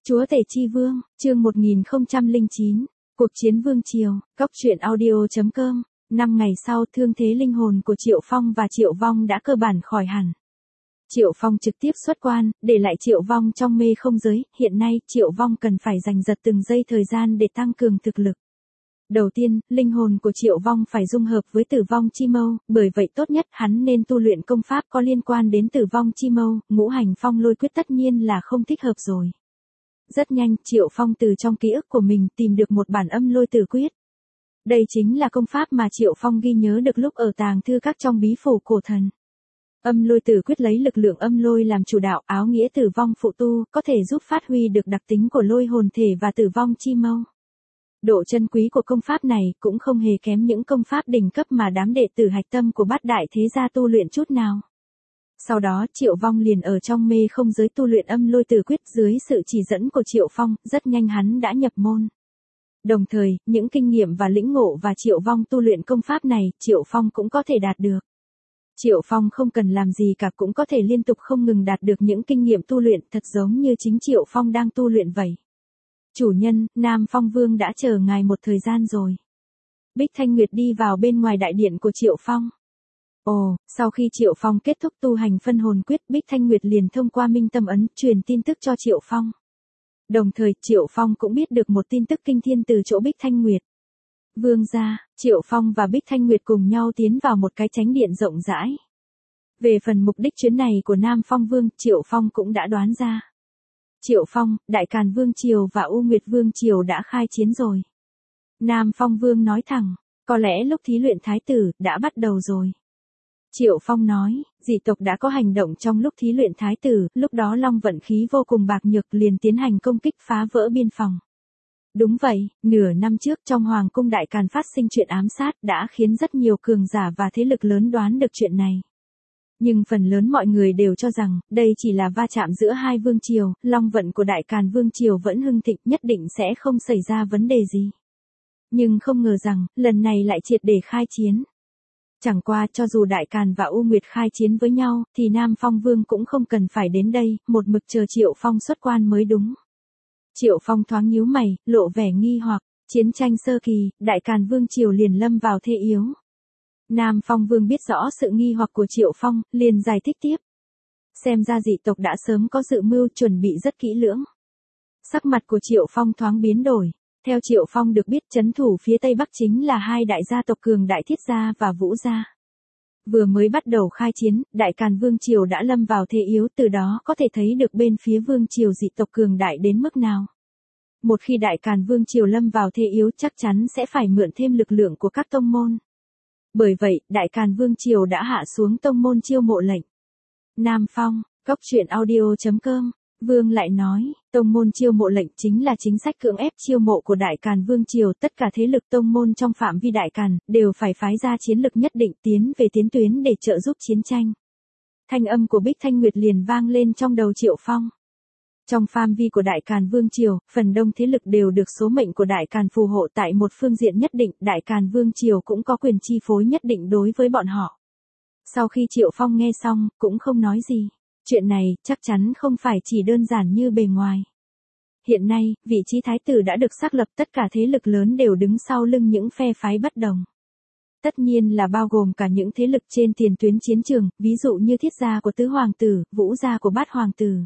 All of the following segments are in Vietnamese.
Chúa tể chi vương, chương 1009, cuộc chiến vương triều, Cốc truyện audio.com. 5 ngày sau, thương thế linh hồn của Triệu Phong và Triệu Vong đã cơ bản khỏi hẳn. Triệu Phong trực tiếp xuất quan, để lại Triệu Vong trong mê không giới. Hiện nay, Triệu Vong cần phải giành giật từng giây thời gian để tăng cường thực lực. Đầu tiên, linh hồn của Triệu Vong phải dung hợp với Tử Vong Chi Mâu, bởi vậy tốt nhất hắn nên tu luyện công pháp có liên quan đến Tử Vong Chi Mâu. Ngũ hành phong lôi quyết tất nhiên là không thích hợp rồi. Rất nhanh, Triệu Phong từ trong ký ức của mình tìm được một bản âm lôi tử quyết. Đây chính là công pháp mà Triệu Phong ghi nhớ được lúc ở tàng thư các trong bí phủ cổ thần. Âm lôi tử quyết lấy lực lượng âm lôi làm chủ đạo, áo nghĩa tử vong phụ tu, có thể giúp phát huy được đặc tính của lôi hồn thể và Tử Vong Chi Mâu. Độ chân quý của công pháp này cũng không hề kém những công pháp đỉnh cấp mà đám đệ tử hạch tâm của bát đại thế gia tu luyện chút nào. Sau đó Triệu Vong liền ở trong mê không giới tu luyện âm lôi tử quyết dưới sự chỉ dẫn của Triệu Phong, rất nhanh hắn đã nhập môn. Đồng thời, những kinh nghiệm và lĩnh ngộ và Triệu Vong tu luyện công pháp này, Triệu Phong cũng có thể đạt được. Triệu Phong không cần làm gì cả cũng có thể liên tục không ngừng đạt được những kinh nghiệm tu luyện thật giống như chính Triệu Phong đang tu luyện vậy. Chủ nhân, Nam Phong Vương đã chờ ngài một thời gian rồi. Bích Thanh Nguyệt đi vào bên ngoài đại điện của Triệu Phong. Ồ, sau khi Triệu Phong kết thúc tu hành phân hồn quyết, Bích Thanh Nguyệt liền thông qua Minh Tâm Ấn truyền tin tức cho Triệu Phong. Đồng thời, Triệu Phong cũng biết được một tin tức kinh thiên từ chỗ Bích Thanh Nguyệt. Vương gia, Triệu Phong và Bích Thanh Nguyệt cùng nhau tiến vào một cái chánh điện rộng rãi. Về phần mục đích chuyến này của Nam Phong Vương, Triệu Phong cũng đã đoán ra. Triệu Phong, Đại Càn Vương Triều và U Nguyệt Vương Triều đã khai chiến rồi. Nam Phong Vương nói thẳng, có lẽ lúc thí luyện thái tử đã bắt đầu rồi. Triệu Phong nói, dị tộc đã có hành động trong lúc thí luyện thái tử, lúc đó Long vận khí vô cùng bạc nhược liền tiến hành công kích phá vỡ biên phòng. Đúng vậy, nửa năm trước trong Hoàng cung Đại Càn phát sinh chuyện ám sát đã khiến rất nhiều cường giả và thế lực lớn đoán được chuyện này. Nhưng phần lớn mọi người đều cho rằng, đây chỉ là va chạm giữa hai vương triều, Long vận của Đại Càn Vương Triều vẫn hưng thịnh nhất định sẽ không xảy ra vấn đề gì. Nhưng không ngờ rằng, lần này lại triệt để khai chiến. Chẳng qua cho dù Đại Càn và U Nguyệt khai chiến với nhau, thì Nam Phong Vương cũng không cần phải đến đây, một mực chờ Triệu Phong xuất quan mới đúng. Triệu Phong thoáng nhíu mày, lộ vẻ nghi hoặc, chiến tranh sơ kỳ, Đại Càn Vương Triều liền lâm vào thế yếu. Nam Phong Vương biết rõ sự nghi hoặc của Triệu Phong, liền giải thích tiếp. Xem ra dị tộc đã sớm có dự mưu chuẩn bị rất kỹ lưỡng. Sắc mặt của Triệu Phong thoáng biến đổi. Theo Triệu Phong được biết trấn thủ phía Tây Bắc chính là hai đại gia tộc cường Đại Thiết Gia và Vũ Gia. Vừa mới bắt đầu khai chiến, Đại Càn Vương Triều đã lâm vào thế yếu, từ đó có thể thấy được bên phía Vương Triều dị tộc cường đại đến mức nào. Một khi Đại Càn Vương Triều lâm vào thế yếu chắc chắn sẽ phải mượn thêm lực lượng của các tông môn. Bởi vậy, Đại Càn Vương Triều đã hạ xuống tông môn chiêu mộ lệnh. Nam Phong, Cốc truyện audio.com. Vương lại nói, tông môn chiêu mộ lệnh chính là chính sách cưỡng ép chiêu mộ của Đại Càn Vương Triều, tất cả thế lực tông môn trong phạm vi Đại Càn đều phải phái ra chiến lực nhất định tiến về tiến tuyến để trợ giúp chiến tranh. Thanh âm của Bích Thanh Nguyệt liền vang lên trong đầu Triệu Phong. Trong phạm vi của Đại Càn Vương Triều, phần đông thế lực đều được số mệnh của Đại Càn phù hộ tại một phương diện nhất định, Đại Càn Vương Triều cũng có quyền chi phối nhất định đối với bọn họ. Sau khi Triệu Phong nghe xong, cũng không nói gì. Chuyện này chắc chắn không phải chỉ đơn giản như bề ngoài. Hiện nay, vị trí thái tử đã được xác lập, tất cả thế lực lớn đều đứng sau lưng những phe phái bất đồng. Tất nhiên là bao gồm cả những thế lực trên tiền tuyến chiến trường, ví dụ như Thiết Gia của tứ hoàng tử, Vũ Gia của bát hoàng tử.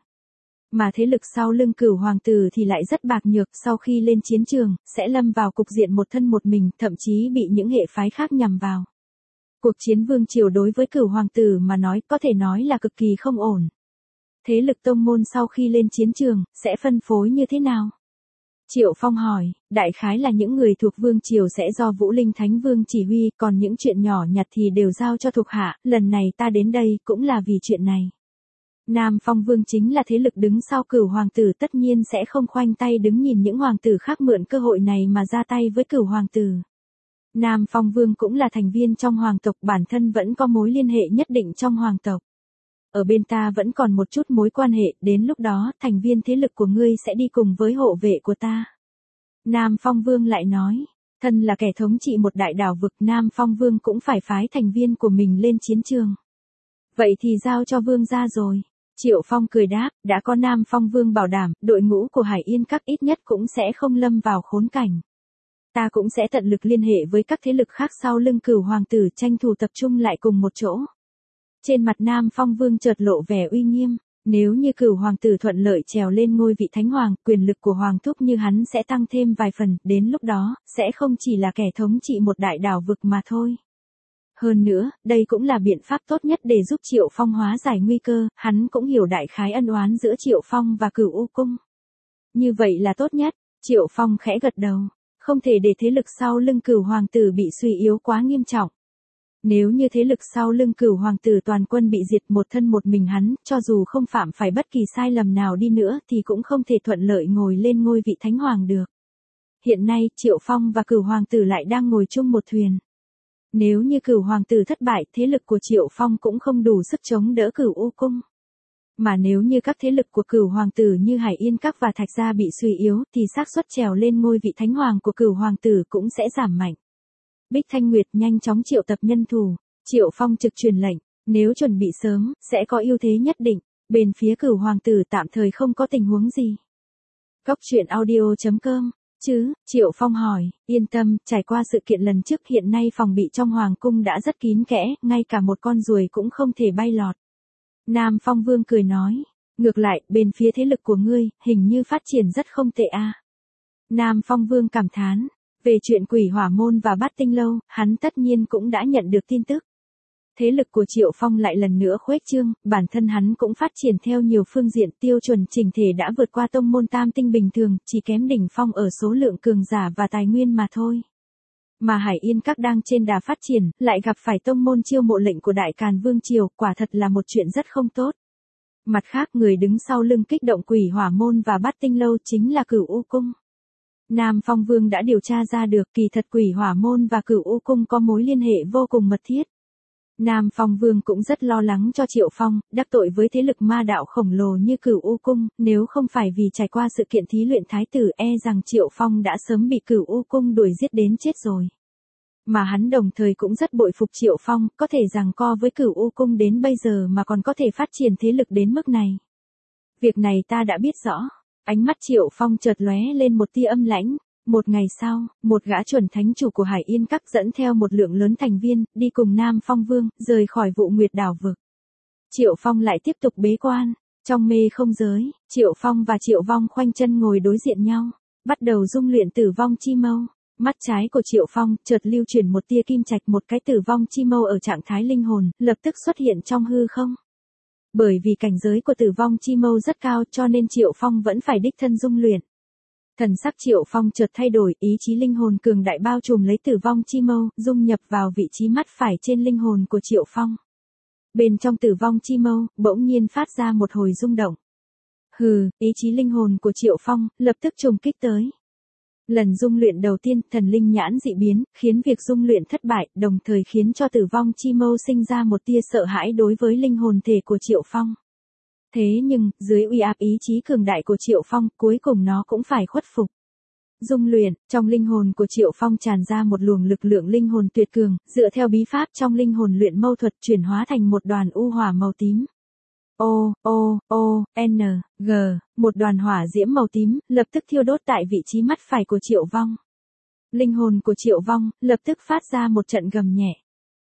Mà thế lực sau lưng Cửu hoàng tử thì lại rất bạc nhược, sau khi lên chiến trường, sẽ lâm vào cục diện một thân một mình, thậm chí bị những hệ phái khác nhằm vào. Cuộc chiến vương triều đối với Cửu hoàng tử mà nói có thể nói là cực kỳ không ổn. Thế lực tông môn sau khi lên chiến trường, sẽ phân phối như thế nào? Triệu Phong hỏi, đại khái là những người thuộc vương triều sẽ do Vũ Linh Thánh Vương chỉ huy, còn những chuyện nhỏ nhặt thì đều giao cho thuộc hạ, lần này ta đến đây cũng là vì chuyện này. Nam Phong Vương chính là thế lực đứng sau Cửu hoàng tử, tất nhiên sẽ không khoanh tay đứng nhìn những hoàng tử khác mượn cơ hội này mà ra tay với Cửu hoàng tử. Nam Phong Vương cũng là thành viên trong hoàng tộc, bản thân vẫn có mối liên hệ nhất định trong hoàng tộc. Ở bên ta vẫn còn một chút mối quan hệ, đến lúc đó, thành viên thế lực của ngươi sẽ đi cùng với hộ vệ của ta. Nam Phong Vương lại nói, thân là kẻ thống trị một đại đảo vực, Nam Phong Vương cũng phải phái thành viên của mình lên chiến trường. Vậy thì giao cho Vương gia rồi. Triệu Phong cười đáp, đã có Nam Phong Vương bảo đảm, đội ngũ của Hải Yên Các ít nhất cũng sẽ không lâm vào khốn cảnh. Ta cũng sẽ tận lực liên hệ với các thế lực khác sau lưng Cửu hoàng tử tranh thủ tập trung lại cùng một chỗ. Trên mặt Nam Phong Vương chợt lộ vẻ uy nghiêm, nếu như Cửu hoàng tử thuận lợi trèo lên ngôi vị thánh hoàng, quyền lực của hoàng thúc như hắn sẽ tăng thêm vài phần, đến lúc đó, sẽ không chỉ là kẻ thống trị một đại đảo vực mà thôi. Hơn nữa, đây cũng là biện pháp tốt nhất để giúp Triệu Phong hóa giải nguy cơ, hắn cũng hiểu đại khái ân oán giữa Triệu Phong và Cửu U Cung. Như vậy là tốt nhất, Triệu Phong khẽ gật đầu, không thể để thế lực sau lưng Cửu hoàng tử bị suy yếu quá nghiêm trọng. Nếu như thế lực sau lưng Cửu hoàng tử toàn quân bị diệt một thân một mình hắn, cho dù không phạm phải bất kỳ sai lầm nào đi nữa thì cũng không thể thuận lợi ngồi lên ngôi vị thánh hoàng được. Hiện nay, Triệu Phong và Cửu hoàng tử lại đang ngồi chung một thuyền. Nếu như Cửu hoàng tử thất bại, thế lực của Triệu Phong cũng không đủ sức chống đỡ Cửu U Cung. Mà nếu như các thế lực của Cửu hoàng tử như Hải Yên Các và Thạch Gia bị suy yếu, thì xác suất trèo lên ngôi vị thánh hoàng của Cửu hoàng tử cũng sẽ giảm mạnh. Bích Thanh Nguyệt nhanh chóng triệu tập nhân thủ, Triệu Phong trực truyền lệnh, nếu chuẩn bị sớm, sẽ có ưu thế nhất định, bên phía Cửu hoàng tử tạm thời không có tình huống gì. Cóc truyện audio.com Triệu Phong hỏi, yên tâm, trải qua sự kiện lần trước hiện nay phòng bị trong hoàng cung đã rất kín kẽ, ngay cả một con ruồi cũng không thể bay lọt. Nam Phong Vương cười nói, ngược lại, bên phía thế lực của ngươi, hình như phát triển rất không tệ a. Nam Phong Vương cảm thán, về chuyện Quỷ Hỏa Môn và Bát Tinh Lâu, hắn tất nhiên cũng đã nhận được tin tức. Thế lực của Triệu Phong lại lần nữa khuếch trương, bản thân hắn cũng phát triển theo nhiều phương diện, tiêu chuẩn chỉnh thể đã vượt qua tông môn tam tinh bình thường, chỉ kém đỉnh phong ở số lượng cường giả và tài nguyên mà thôi. Mà Hải Yên Các đang trên đà phát triển, lại gặp phải tông môn chiêu mộ lệnh của Đại Càn Vương Triều, quả thật là một chuyện rất không tốt. Mặt khác, người đứng sau lưng kích động Quỷ Hỏa Môn và Bát Tinh Lâu chính là Cửu U Cung. Nam Phong Vương đã điều tra ra được, kỳ thật Quỷ Hỏa Môn và Cửu U Cung có mối liên hệ vô cùng mật thiết. Nam Phong Vương cũng rất lo lắng cho Triệu Phong, đắc tội với thế lực ma đạo khổng lồ như Cửu U Cung, nếu không phải vì trải qua sự kiện thí luyện thái tử rằng Triệu Phong đã sớm bị Cửu U Cung đuổi giết đến chết rồi. Mà hắn đồng thời cũng rất bội phục Triệu Phong, có thể giằng co với Cửu U Cung đến bây giờ mà còn có thể phát triển thế lực đến mức này. Việc này ta đã biết rõ. Ánh mắt Triệu Phong chợt lóe lên một tia âm lãnh. Một ngày sau, một gã chuẩn thánh chủ của Hải Yên Các dẫn theo một lượng lớn thành viên, đi cùng Nam Phong Vương, rời khỏi Vụ Nguyệt đảo vực. Triệu Phong lại tiếp tục bế quan. Trong mê không giới, Triệu Phong và Triệu Vong khoanh chân ngồi đối diện nhau, bắt đầu dung luyện Tử Vong Chi Mâu. Mắt trái của Triệu Phong chợt lưu chuyển một tia kim trạch, một cái Tử Vong Chi Mâu ở trạng thái linh hồn, lập tức xuất hiện trong hư không. Bởi vì cảnh giới của Tử Vong Chi Mâu rất cao cho nên Triệu Phong vẫn phải đích thân dung luyện. Thần sắc Triệu Phong chợt thay đổi, ý chí linh hồn cường đại bao trùm lấy Tử Vong Chi Mâu, dung nhập vào vị trí mắt phải trên linh hồn của Triệu Phong. Bên trong Tử Vong Chi Mâu, bỗng nhiên phát ra một hồi rung động. Hừ, ý chí linh hồn của Triệu Phong, lập tức trùng kích tới. Lần dung luyện đầu tiên, thần linh nhãn dị biến, khiến việc dung luyện thất bại, đồng thời khiến cho Tử Vong Chi Mâu sinh ra một tia sợ hãi đối với linh hồn thể của Triệu Phong. Thế nhưng, dưới uy áp ý chí cường đại của Triệu Phong, cuối cùng nó cũng phải khuất phục. Dung luyện, trong linh hồn của Triệu Phong tràn ra một luồng lực lượng linh hồn tuyệt cường, dựa theo bí pháp trong linh hồn luyện mâu thuật chuyển hóa thành một đoàn u hỏa màu tím. N, G, một đoàn hỏa diễm màu tím, lập tức thiêu đốt tại vị trí mắt phải của Triệu Vong. Linh hồn của Triệu Vong, lập tức phát ra một trận gầm nhẹ.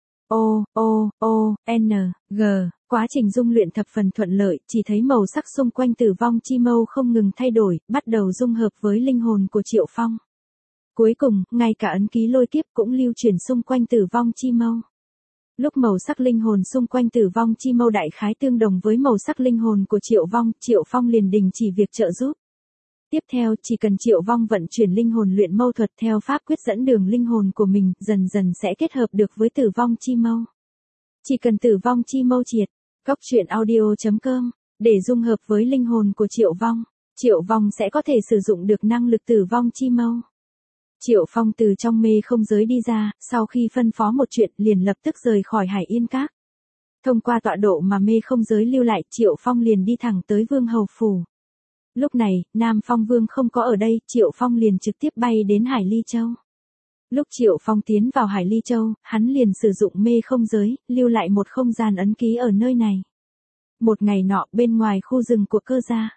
N, G, quá trình dung luyện thập phần thuận lợi, chỉ thấy màu sắc xung quanh Tử Vong Chi Mâu không ngừng thay đổi, bắt đầu dung hợp với linh hồn của Triệu Phong. Cuối cùng, ngay cả ấn ký lôi kiếp cũng lưu chuyển xung quanh Tử Vong Chi Mâu. Lúc màu sắc linh hồn xung quanh Tử Vong Chi Mâu đại khái tương đồng với màu sắc linh hồn của Triệu Vong, Triệu Phong liền đình chỉ việc trợ giúp. Tiếp theo, chỉ cần Triệu Vong vận chuyển linh hồn luyện mâu thuật theo pháp quyết dẫn đường linh hồn của mình, dần dần sẽ kết hợp được với Tử Vong Chi Mâu. Chỉ cần Tử Vong Chi Mâu triệt, cóc truyện audio.com, để dung hợp với linh hồn của Triệu Vong sẽ có thể sử dụng được năng lực Tử Vong Chi Mâu. Triệu Phong từ trong mê không giới đi ra, sau khi phân phó một chuyện liền lập tức rời khỏi Hải Yên Các. Thông qua tọa độ mà mê không giới lưu lại, Triệu Phong liền đi thẳng tới Vương Hầu Phủ. Lúc này, Nam Phong Vương không có ở đây, Triệu Phong liền trực tiếp bay đến Hải Ly Châu. Lúc Triệu Phong tiến vào Hải Ly Châu, hắn liền sử dụng mê không giới, lưu lại một không gian ấn ký ở nơi này. Một ngày nọ bên ngoài khu rừng của cơ gia,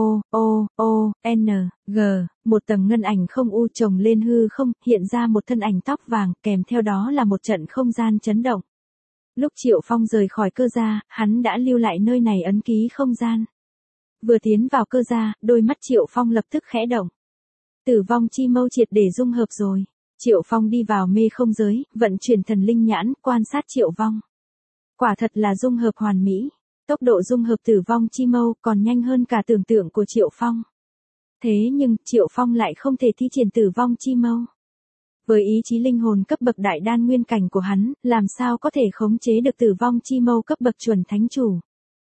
N, G, một tầng ngân ảnh không u chồng lên hư không, hiện ra một thân ảnh tóc vàng, kèm theo đó là một trận không gian chấn động. Lúc Triệu Phong rời khỏi cơ gia, hắn đã lưu lại nơi này ấn ký không gian. Vừa tiến vào cơ gia, đôi mắt Triệu Phong lập tức khẽ động. Tử vong chi mâu triệt để dung hợp rồi. Triệu Phong đi vào mê không giới, vận chuyển thần linh nhãn, quan sát Triệu Vong. Quả thật là dung hợp hoàn mỹ. Tốc độ dung hợp tử vong chi mâu còn nhanh hơn cả tưởng tượng của Triệu Phong. Thế nhưng, Triệu Phong lại không thể thi triển tử vong chi mâu. Với ý chí linh hồn cấp bậc đại đan nguyên cảnh của hắn, làm sao có thể khống chế được tử vong chi mâu cấp bậc chuẩn thánh chủ.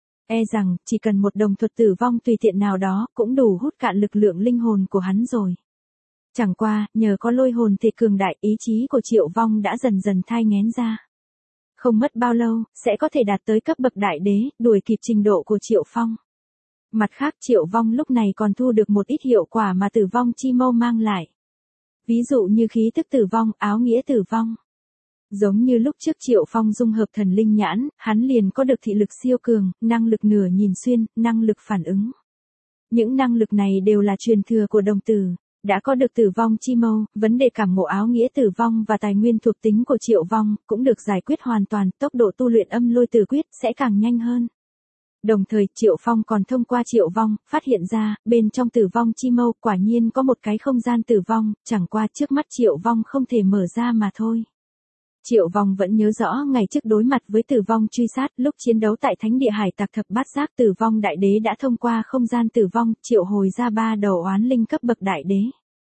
E rằng, chỉ cần một đồng thuật tử vong tùy tiện nào đó, cũng đủ hút cạn lực lượng linh hồn của hắn rồi. Chẳng qua, nhờ có lôi hồn thể cường đại, ý chí của Triệu Vong đã dần dần thai nghén ra. Không mất bao lâu, sẽ có thể đạt tới cấp bậc đại đế, đuổi kịp trình độ của Triệu Phong. Mặt khác Triệu Vong lúc này còn thu được một ít hiệu quả mà tử vong chi mâu mang lại. Ví dụ như khí tức tử vong, áo nghĩa tử vong. Giống như lúc trước Triệu Phong dung hợp thần linh nhãn, hắn liền có được thị lực siêu cường, năng lực nửa nhìn xuyên, năng lực phản ứng. Những năng lực này đều là truyền thừa của đồng tử. Đã có được tử vong chi mâu, vấn đề cảm ngộ áo nghĩa tử vong và tài nguyên thuộc tính của Triệu Vong cũng được giải quyết hoàn toàn, tốc độ tu luyện âm lôi tử quyết sẽ càng nhanh hơn. Đồng thời Triệu Phong còn thông qua Triệu Vong, phát hiện ra, bên trong tử vong chi mâu quả nhiên có một cái không gian tử vong, chẳng qua trước mắt Triệu Vong không thể mở ra mà thôi. Triệu Vong vẫn nhớ rõ ngày trước đối mặt với tử vong truy sát, lúc chiến đấu tại Thánh Địa Hải Tặc Thập Bát Giác, tử vong đại đế đã thông qua không gian tử vong, triệu hồi ra 3 đầu oán linh cấp bậc đại đế.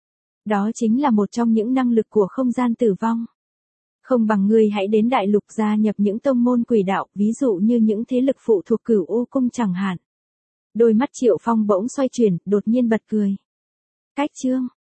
Đó chính là một trong những năng lực của không gian tử vong. Không bằng ngươi hãy đến đại lục gia nhập những tông môn quỷ đạo, ví dụ như những thế lực phụ thuộc Cửu U cung chẳng hạn. Đôi mắt Triệu Phong bỗng xoay chuyển, đột nhiên bật cười. Cách chương